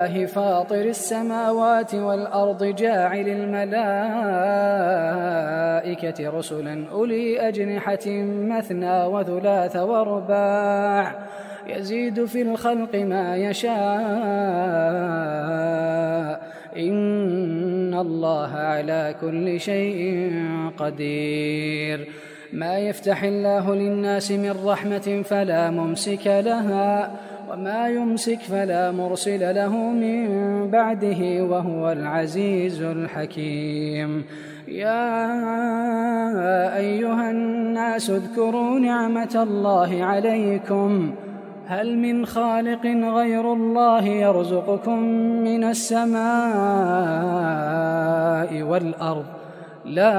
فاطر السماوات والأرض جاعل الملائكة رسلا أولي أجنحة مثنى وثلاث ورباع يزيد في الخلق ما يشاء إن الله على كل شيء قدير. ما يفتح الله للناس من رحمة فلا ممسك لها وما يمسك فلا مرسل له من بعده وهو العزيز الحكيم. يا أيها الناس اذكروا نعمة الله عليكم هل من خالق غير الله يرزقكم من السماء والأرض لا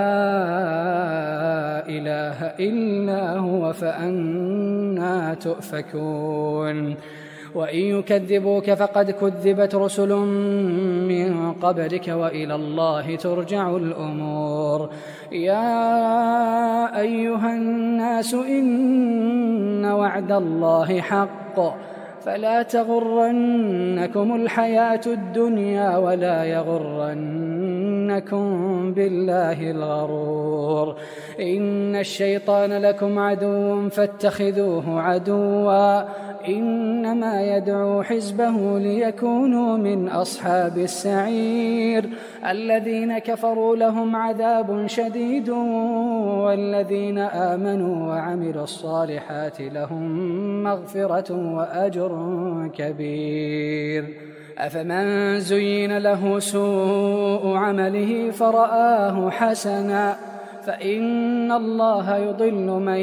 إله إلا هو فأنى تؤفكون. وإن يكذبوك فقد كذبت رسل من قبلك وإلى الله ترجع الأمور. يا أيها الناس إن وعد الله حق فلا تغرنكم الحياة الدنيا ولا يغرنكم بالله الغرور. إن الشيطان لكم عدو فاتخذوه عدوا إنما يدعو حزبه ليكونوا من أصحاب السعير. الذين كفروا لهم عذاب شديد والذين آمنوا وعملوا الصالحات لهم مغفرة وأجر كبير. أفمن زين له سوء عمله فرآه حسنا فإن الله يضل من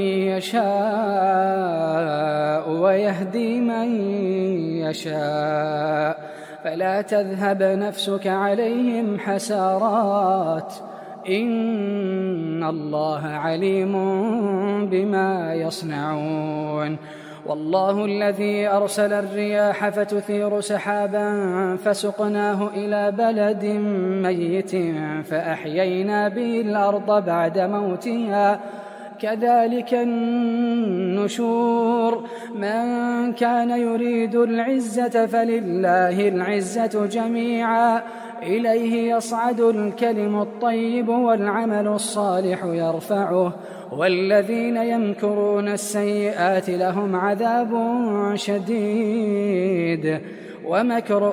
يشاء ويهدي من يشاء فلا تذهب نفسك عليهم حسرات إن الله عليم بما يصنعون. والله الذي أرسل الرياح فتثير سحابا فسقناه إلى بلد ميت فأحيينا به الأرض بعد موتها كذلك النشور. من كان يريد العزة فلله العزة جميعا إليه يصعد الكلم الطيب والعمل الصالح يرفعه والذين يمكرون السيئات لهم عذاب شديد ومكر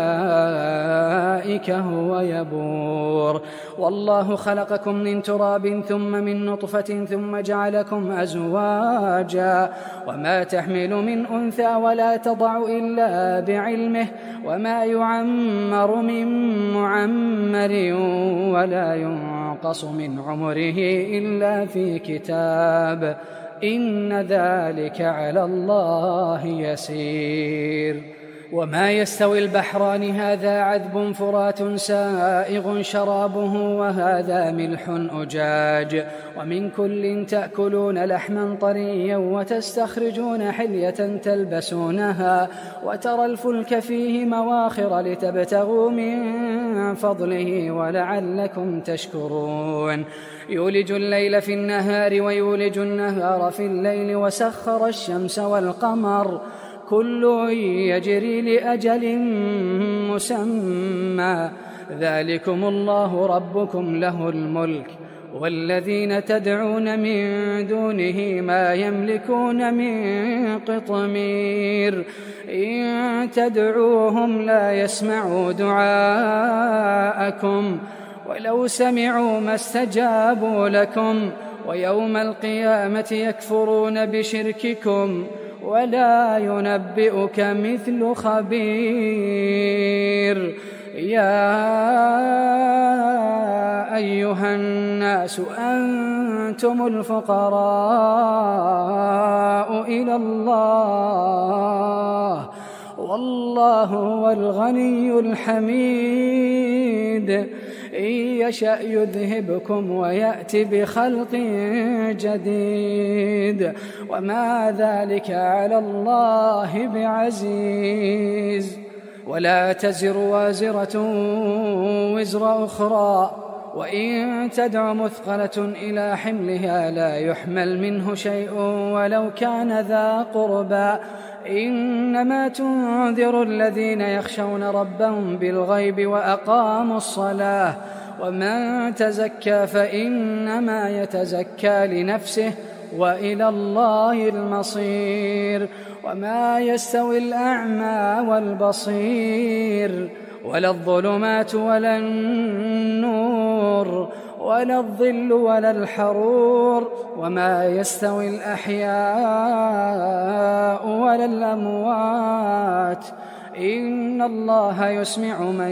أولئك هو يبور. والله خلقكم من تراب ثم من نطفة ثم جعلكم أزواجا وما تحمل من أنثى ولا تضع إلا بعلمه وما يعمر من معمر ولا ينقص من عمره إلا في كتاب إن ذلك على الله يسير. وما يستوي البحران هذا عذب فرات سائغ شرابه وهذا ملح أجاج ومن كل تأكلون لحما طريا وتستخرجون حلية تلبسونها وترى الفلك فيه مواخر لتبتغوا من فضله ولعلكم تشكرون. يولج الليل في النهار ويولج النهار في الليل وسخر الشمس والقمر كل يجري لأجل مسمى ذلكم الله ربكم له الملك والذين تدعون من دونه ما يملكون من قطمير إن تدعوهم لا يسمعوا دعاءكم ولو سمعوا ما استجابوا لكم ويوم القيامة يكفرون بشرككم ولا ينبئك مثل خبير. يا أيها الناس أنتم الفقراء إلى الله والله هو الغني الحميد. إن يشأ يذهبكم ويأتي بخلق جديد وما ذلك على الله بعزيز. ولا تزر وازرة وزر أخرى وإن تدع مثقلة إلى حملها لا يحمل منه شيء ولو كان ذا قربى إنما تنذر الذين يخشون ربهم بالغيب وأقاموا الصلاة ومن تزكى فإنما يتزكى لنفسه وإلى الله المصير وما يستوي الأعمى والبصير ولا الظلمات ولا النور ولا الظل ولا الحرور وما يستوي الأحياء ولا الأموات إن الله يسمع من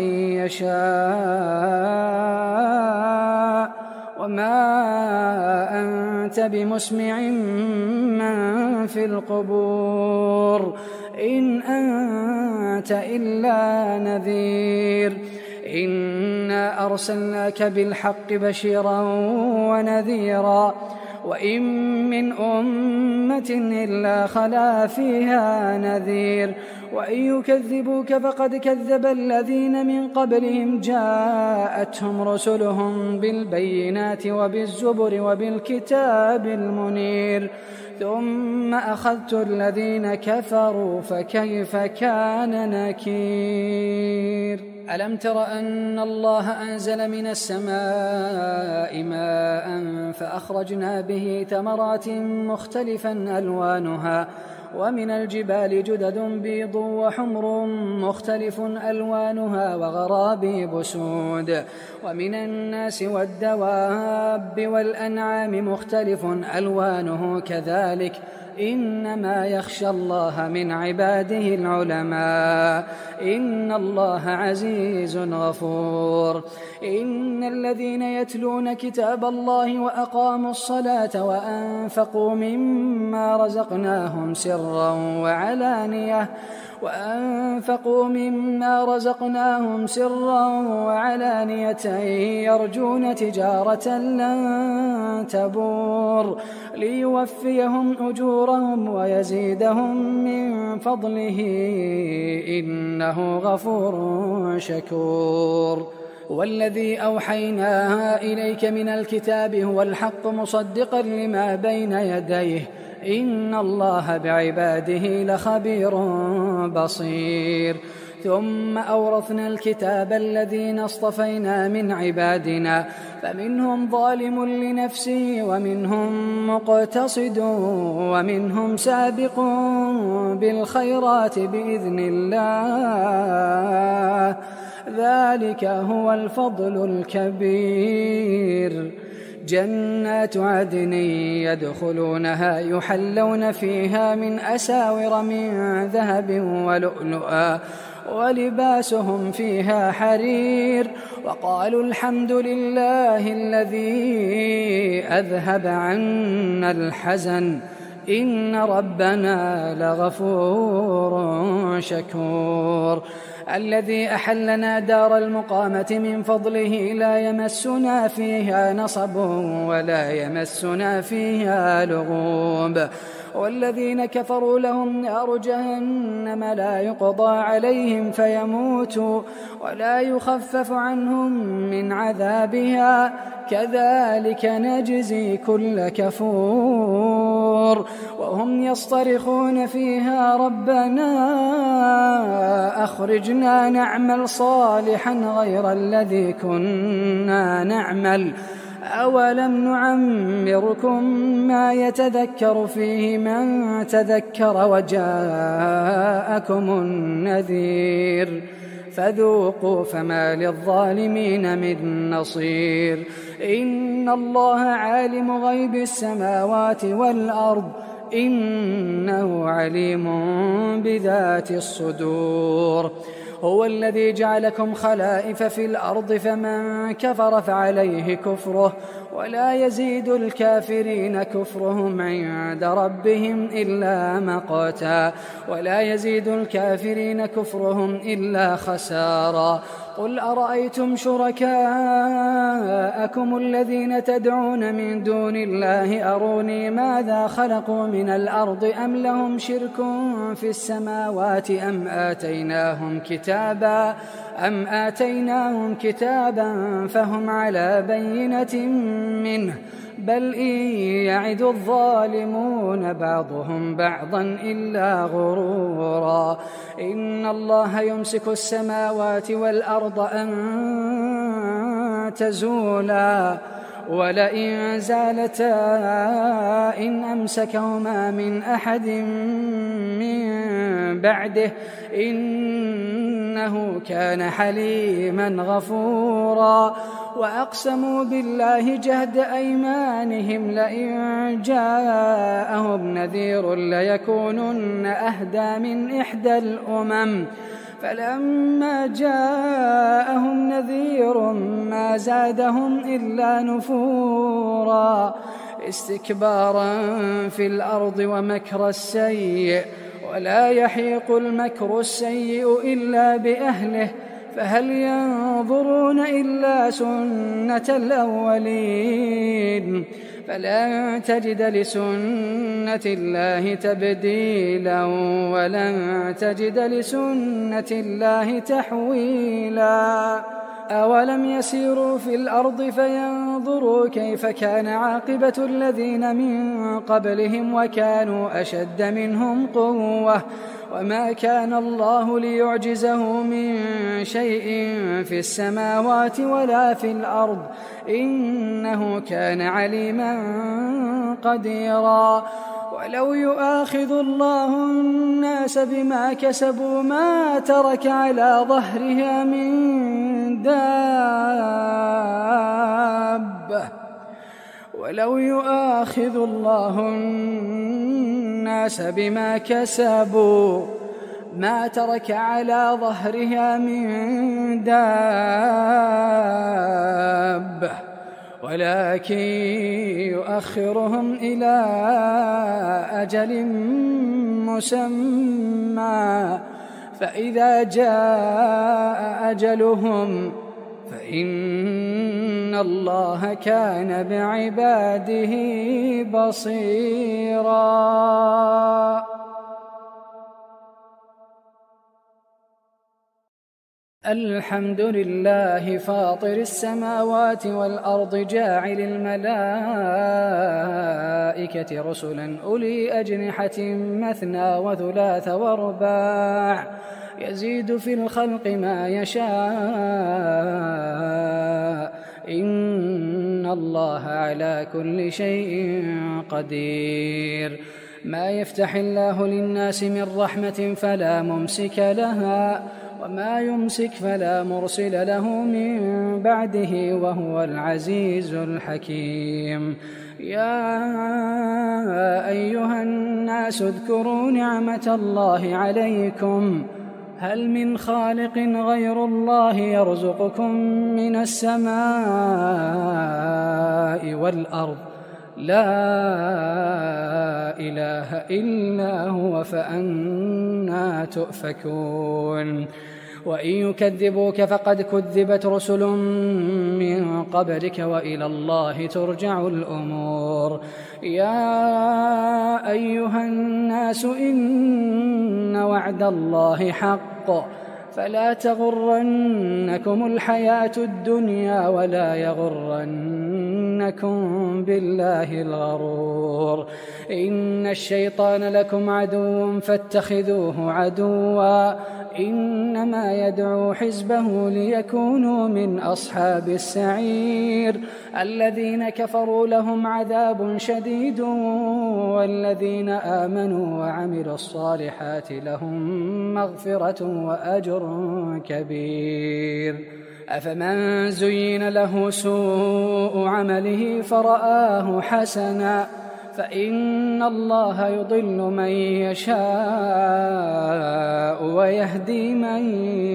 يشاء وما أنت بمسمع من في القبور إن أنت إلا نذير إنا أرسلناك بالحق بشيرا ونذيرا وإن من أمة إلا خلا فيها نذير وإن يكذبوك فقد كذب الذين من قبلهم جاءتهم رسلهم بالبينات وبالزبر وبالكتاب المنير ثم أخذت الذين كفروا فكيف كان نكير ألم تر أن الله أنزل من السماء ماء فأخرجنا به ثمرات مختلفا ألوانها ومن الجبال جدد بيض وحمر مختلف ألوانها وغرابيب سود ومن الناس والدواب والأنعام مختلف ألوانه كذلك إنما يخشى الله من عباده العلماء إن الله عزيز غفور إن الذين يتلون كتاب الله وأقاموا الصلاة وأنفقوا مما رزقناهم سرا وعلانية يرجون تجارة لن تبور ليوفيهم أجورهم ويزيدهم من فضله إنه غفور شكور والذي أوحينا إليك من الكتاب هو الحق مصدقا لما بين يديه إن الله بعباده لخبير بصير ثم أورثنا الكتاب الذين اصطفينا من عبادنا فمنهم ظالم لنفسه ومنهم مقتصد ومنهم سابق بالخيرات بإذن الله ذلك هو الفضل الكبير جنات عدن يدخلونها يحلون فيها من أساور من ذهب ولؤلؤا ولباسهم فيها حرير وقالوا الحمد لله الذي أذهب عنا الحزن إن ربنا لغفور شكور الذي أحلنا دار المقامة من فضله لا يمسنا فيها نصب ولا يمسنا فيها لغوب والذين كفروا لهم نار جهنم لا يقضى عليهم فيموتوا ولا يخفف عنهم من عذابها كذلك نجزي كل كفور وهم يصطرخون فيها ربنا أخرجنا نعمل صالحا غير الذي كنا نعمل أولم نعمركم ما يتذكر فيه من تذكر وجاءكم النذير فذوقوا فما للظالمين من نصير إن الله عالم غيب السماوات والأرض إنه عليم بذات الصدور هو الذي جعلكم خلائف في الأرض فمن كفر فعليه كفره ولا يزيد الكافرين كفرهم عند ربهم إلا مقتا ولا يزيد الكافرين كفرهم إلا خسارا قل أرأيتم شركاءكم الذين تدعون من دون الله أروني ماذا خلقوا من الأرض أم لهم شرك في السماوات أم أم آتيناهم كتابا فهم على بينة منه بل إن يعد الظالمون بعضهم بعضا إلا غرورا إن الله يمسك السماوات والأرض أن تزولا ولئن زالتا إن أمسكهما من أحد من بعده إنه كان حليما غفورا وأقسموا بالله جهد أيمانهم لئن جاءهم نذير ليكونن أهدى من إحدى الأمم فلما جاءهم نذير ما زادهم إلا نفورا استكبارا في الأرض ومكر السيء ولا يحيق المكر السيء إلا بأهله فهل ينظرون إلا سنة الأولين فلن تجد لسنة الله تبديلا ولن تجد لسنة الله تحويلا أولم يسيروا في الأرض فينظروا كيف كان عاقبة الذين من قبلهم وكانوا أشد منهم قوة وما كان الله ليعجزه من شيء في السماوات ولا في الأرض إنه كان عليما قديرا ولو يؤاخذ الله الناس بما كسبوا ما ترك على ظهرها من دابة ولو يؤاخذ الله الناس بما كسبوا ما ترك على ظهرها من دابة ولكن يؤخرهم إلى أجل مسمى فإذا جاء أجلهم فإن الله كان بعباده بصيرا. الحمد لله فاطر السماوات والأرض جاعل الملائكة رسلا أولي أجنحة مثنى وثلاث ورباع يزيد في الخلق ما يشاء إن الله على كل شيء قدير. ما يفتح الله للناس من رحمة فلا ممسك لها وما يمسك فلا مرسل له من بعده وهو العزيز الحكيم. يا أيها الناس اذكروا نعمة الله عليكم هل من خالق غير الله يرزقكم من السماء والأرض لا إله إلا هو فأنى تؤفكون. وإن يكذبوك فقد كذبت رسل من قبلك وإلى الله ترجع الأمور. يا أيها الناس إن وعد الله حق فلا تغرنكم الحياة الدنيا ولا يغرنكم بالله الغرور. إن الشيطان لكم عدو فاتخذوه عدوا إنما يدعو حزبه ليكونوا من أصحاب السعير. الذين كفروا لهم عذاب شديد والذين آمنوا وعملوا الصالحات لهم مغفرة وأجر كبير. أفمن زين له سوء عمله فرآه حسنا فإن الله يضل من يشاء ويهدي من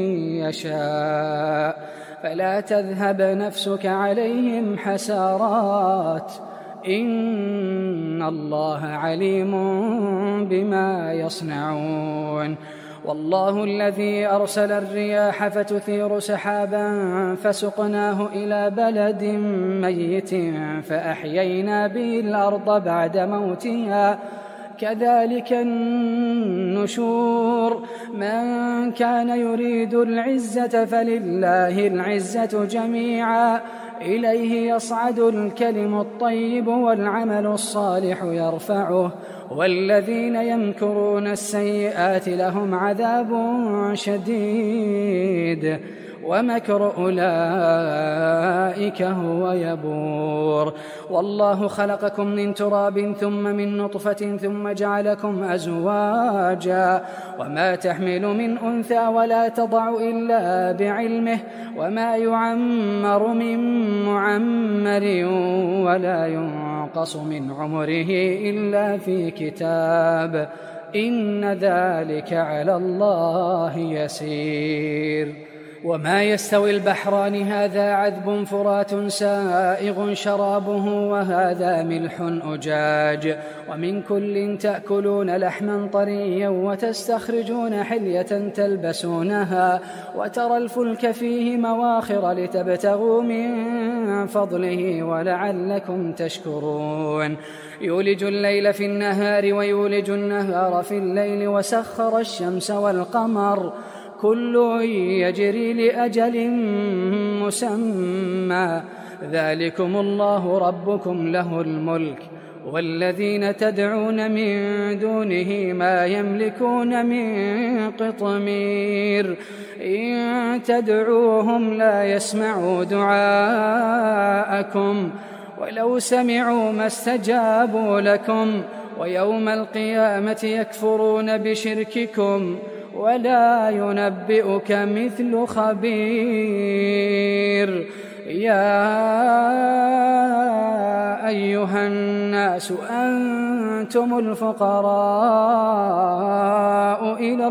يشاء فلا تذهب نفسك عليهم حسرات إن الله عليم بما يصنعون. والله الذي أرسل الرياح فتثير سحابا فسقناه إلى بلد ميت فأحيينا به الأرض بعد موتها كذلك النشور. من كان يريد العزة فلله العزة جميعا، إليه يصعد الكلم الطيب والعمل الصالح يرفعه، والذين يمكرون السيئات لهم عذاب شديد، ومكر أولئك هو يبور. والله خلقكم من تراب ثم من نطفة ثم جعلكم أزواجا، وما تحمل من أنثى ولا تضع إلا بعلمه، وما يعمر من معمر ولا ينقص من عمره إلا في كتاب، إن ذلك على الله يسير. وما يستوي البحران هذا عذب فرات سائغ شرابه وهذا ملح أجاج، ومن كل تأكلون لحما طريا وتستخرجون حلية تلبسونها، وترى الفلك فيه مواخر لتبتغوا من فضله ولعلكم تشكرون. يولج الليل في النهار ويولج النهار في الليل، وسخر الشمس والقمر كل يجري لأجل مسمى، ذلكم الله ربكم له الملك، والذين تدعون من دونه ما يملكون من قطمير، إن تدعوهم لا يسمعوا دعاءكم ولو سمعوا ما استجابوا لكم، ويوم القيامة يكفرون بشرككم، ولا ينبئك مثل خبير. يا أيها الناس أنتم الفقراء إلى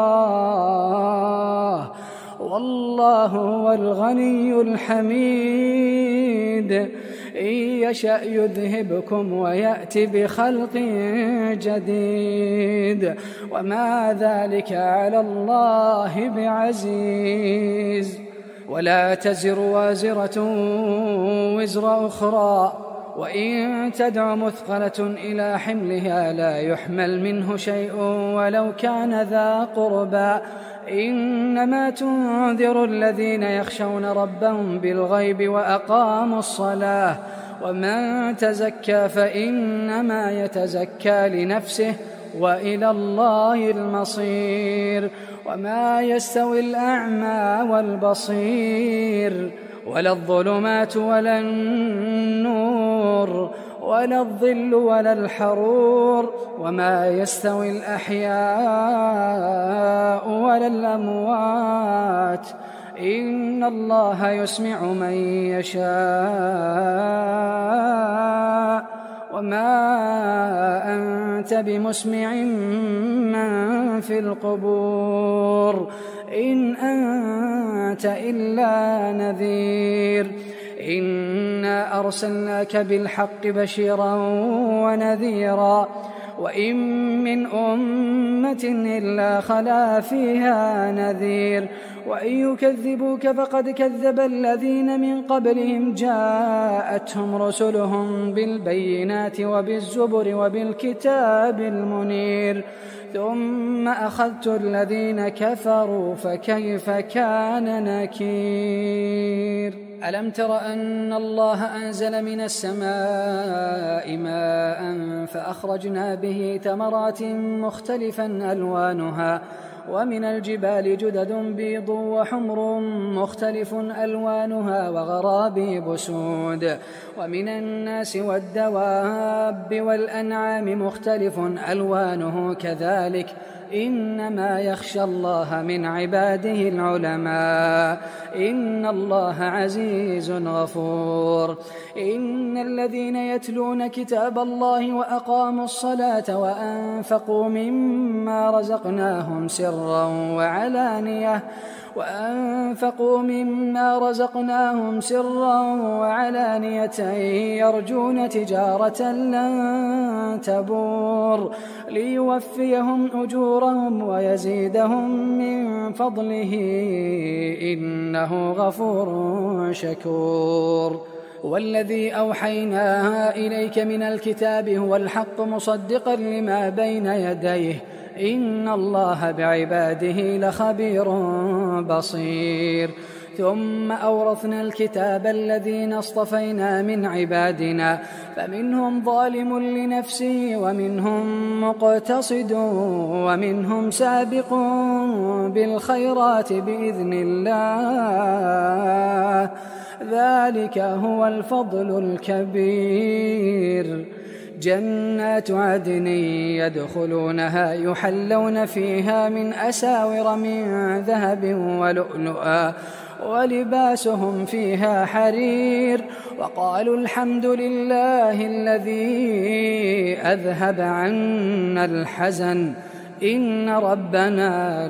الله، والله هو الغني الحميد، إن يشأ يذهبكم ويأتي بخلق جديد، وما ذلك على الله بعزيز. ولا تزر وازرة وزر أخرى، وإن تدع مثقلة إلى حملها لا يحمل منه شيء ولو كان ذا قربى، إنما تنذر الذين يخشون ربهم بالغيب وأقاموا الصلاة، ومن تزكى فإنما يتزكى لنفسه، وإلى الله المصير. وما يستوي الأعمى والبصير، ولا الظلمات ولا النور، ولا الظل ولا الحرور، وما يستوي الأحياء ولا الأموات، إن الله يسمع من يشاء، وما أنت بمسمع من في القبور، إن أنت إلا نذير. إنا أرسلناك بالحق بشيرا ونذيرا، وإن من أمة إلا خلا فيها نذير، وإن يكذبوك فقد كذب الذين من قبلهم، جاءتهم رسلهم بالبينات وبالزبر وبالكتاب المنير، ثم أخذت الذين كفروا فكيف كان نكير. ألم تر أن الله أنزل من السماء ماء فأخرجنا به ثمرات مختلفا ألوانها، ومن الجبال جدد بيض وحمر مختلف ألوانها وغرابيب سود، ومن الناس والدواب والأنعام مختلف ألوانه كذلك، إنما يخشى الله من عباده العلماء، إن الله عزيز غفور. إن الذين يتلون كتاب الله وأقاموا الصلاة وأنفقوا مما رزقناهم سرا وعلانية يرجون تجارة لن تبور، ليوفيهم أجورهم ويزيدهم من فضله، إنه غفور شكور. والذي أوحينا إليك من الكتاب هو الحق مصدقا لما بين يديه إن الله بعباده لخبير بصير. ثم أورثنا الكتاب الذين اصطفينا من عبادنا فمنهم ظالم لنفسه ومنهم مقتصد ومنهم سابق بالخيرات بإذن الله ذلك هو الفضل الكبير. جنات عدن يدخلونها يحلون فيها من أساور من ذهب ولؤلؤا ولباسهم فيها حرير وقالوا الحمد لله الذي أذهب عنا الحزن إن ربنا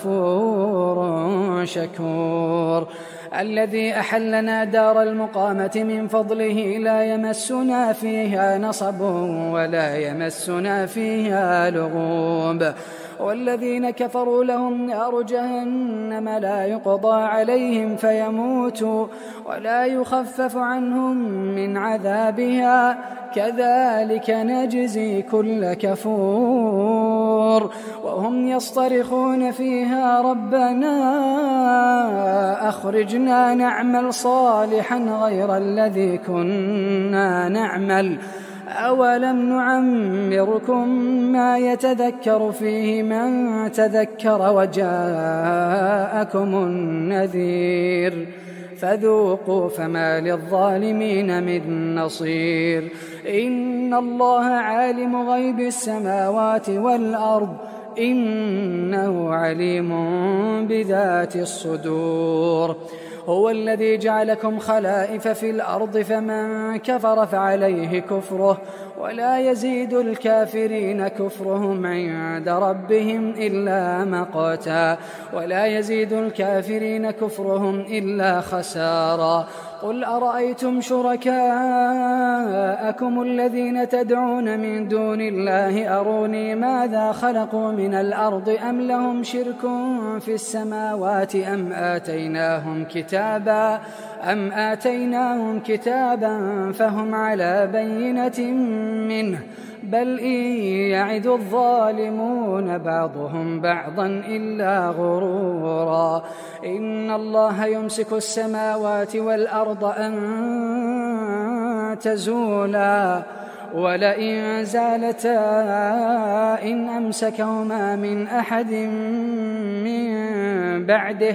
لغفور شكور. الذي أحلنا دار المقامة من فضله لا يمسنا فيها نصب ولا يمسنا فيها لغوب. والذين كفروا لهم نار جهنم لا يقضى عليهم فيموتوا ولا يخفف عنهم من عذابها كذلك نجزي كل كفور. وهم يصطرخون فيها ربنا أخرجنا نعمل صالحا غير الذي كنا نعمل أولم نعمركم ما يتذكر فيه من تذكر وجاءكم النذير فذوقوا فما للظالمين من نصير. إن الله عالم غيب السماوات والأرض إنه عليم بذات الصدور. هو الذي جعلكم خلائف في الأرض فمن كفر فعليه كفره ولا يزيد الكافرين كفرهم عند ربهم إلا مقتا ولا يزيد الكافرين كفرهم إلا خسارا. قل أرأيتم شركاءكم الذين تدعون من دون الله أروني ماذا خلقوا من الأرض أم لهم شرك في السماوات أم آتيناهم كتابا فهم على بينة منه بل إن يعد الظالمون بعضهم بعضا إلا غرورا. إن الله يمسك السماوات والأرض أن تزولا ولئن زالتا إن أمسكهما من أحد من بعده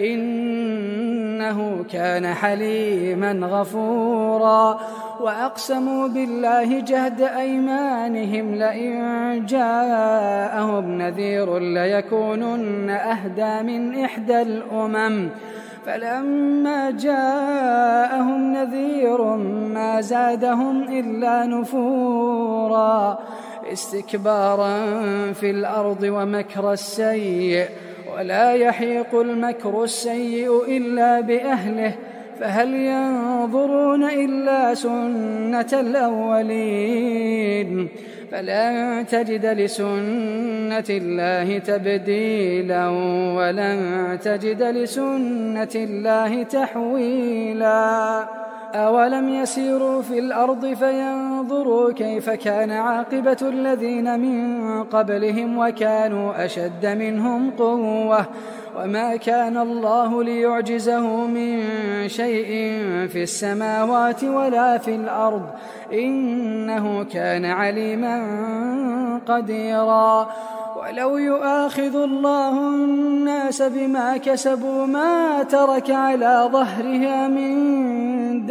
إنه كان حليما غفورا. وأقسموا بالله جهد أيمانهم لئن جاءهم نذير ليكونن أهدى من إحدى الأمم فلما جاءهم نذير ما زادهم إلا نفورا استكبارا في الأرض ومكر السيء ولا يحيق المكر السيء إلا بأهله فهل ينظرون إلا سنة الأولين فلن تجد لسنة الله تبديلا ولن تجد لسنة الله تحويلا. أولم يسيروا في الأرض فينظروا كيف كان عاقبة الذين من قبلهم وكانوا أشد منهم قوة وما كان الله ليعجزه من شيء في السماوات ولا في الأرض إنه كان عليما قديرا. ولو يؤاخذ الله الناس بما كسبوا ما ترك على ظهرها من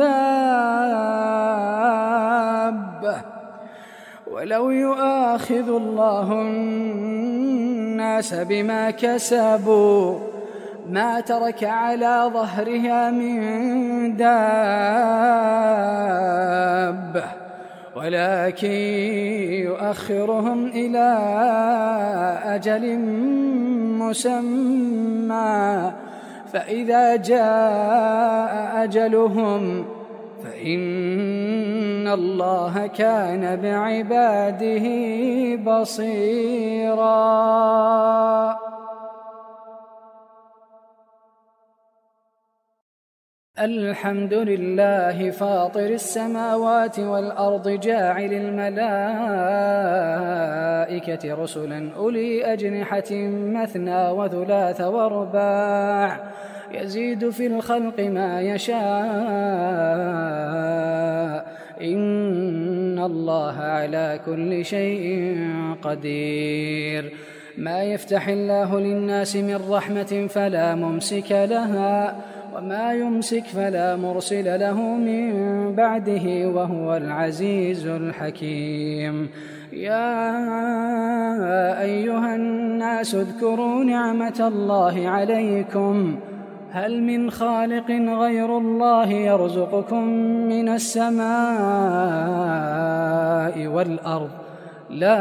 دابة ولو يؤاخذ الله الناس بما كسبوا ما ترك على ظهرها من دابة ولكن يؤخرهم إلى أجل مسمى فإذا جاء أجلهم فإن الله كان بعباده بصيرا. الحمد لله فاطر السماوات والأرض جاعل الملائكة رسلا أولي أجنحة مثنى وثلاث ورباع يزيد في الخلق ما يشاء إن الله على كل شيء قدير. ما يفتح الله للناس من رحمة فلا ممسك لها وما يمسك فلا مرسل له من بعده وهو العزيز الحكيم. يا أيها الناس اذكروا نعمة الله عليكم هل من خالق غير الله يرزقكم من السماء والأرض لا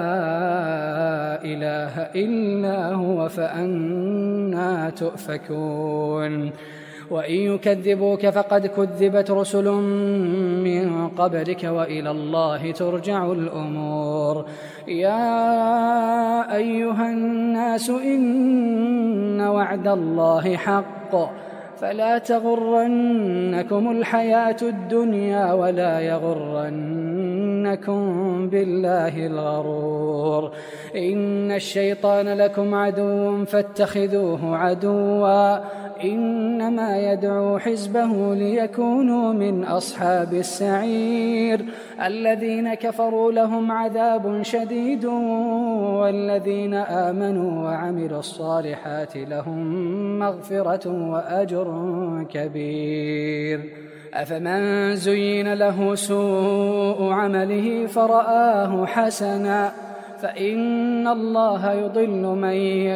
إله إلا هو فأنى تؤفكون. وإن يكذبوك فقد كذبت رسل من قبلك وإلى الله ترجع الأمور. يا أيها الناس إن وعد الله حق فلا تغرنكم الحياة الدنيا ولا يغرنكم بالله الغرور. إن الشيطان لكم عدو فاتخذوه عدوا إنما يدعو حزبه ليكونوا من أصحاب السعير. الذين كفروا لهم عذاب شديد والذين آمنوا وعملوا الصالحات لهم مغفرة وأجر كبير. أفمن زين له سوء عمله فرآه حسنا فإن الله يضل من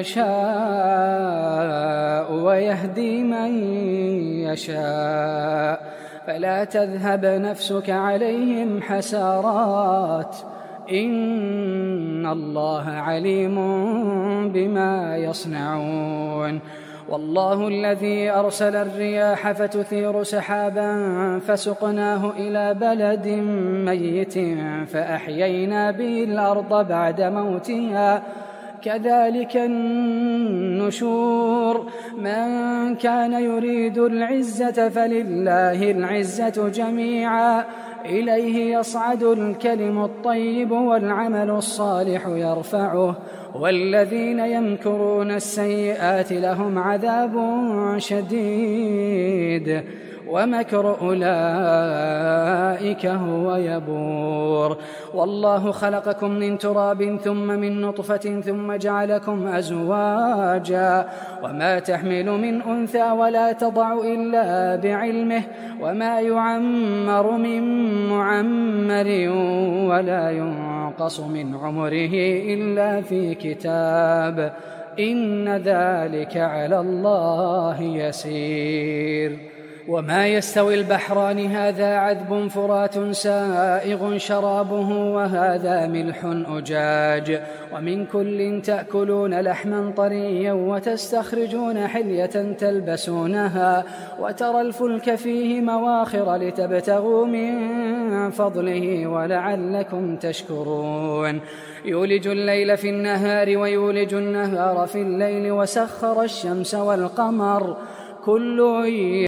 يشاء ويهدي من يشاء فلا تذهب نفسك عليهم حسرات إن الله عليم بما يصنعون. والله الذي أرسل الرياح فتثير سحابا فسقناه إلى بلد ميت فأحيينا به الأرض بعد موتها كذلك النشور. من كان يريد العزة فلله العزة جميعا إليه يصعد الكلم الطيب والعمل الصالح يرفعه والذين يمكرون السيئات لهم عذاب شديد ومكر أولئك هو يبور. والله خلقكم من تراب ثم من نطفة ثم جعلكم أزواجا وما تحمل من أنثى ولا تضع إلا بعلمه وما يعمر من معمر ولا ينقص من عمره إلا في كتاب إن ذلك على الله يسير. وما يستوي البحران هذا عذب فرات سائغ شرابه وهذا ملح أجاج ومن كل تأكلون لحما طريا وتستخرجون حلية تلبسونها وترى الفلك فيه مواخر لتبتغوا من فضله ولعلكم تشكرون. يولج الليل في النهار ويولج النهار في الليل وسخر الشمس والقمر كل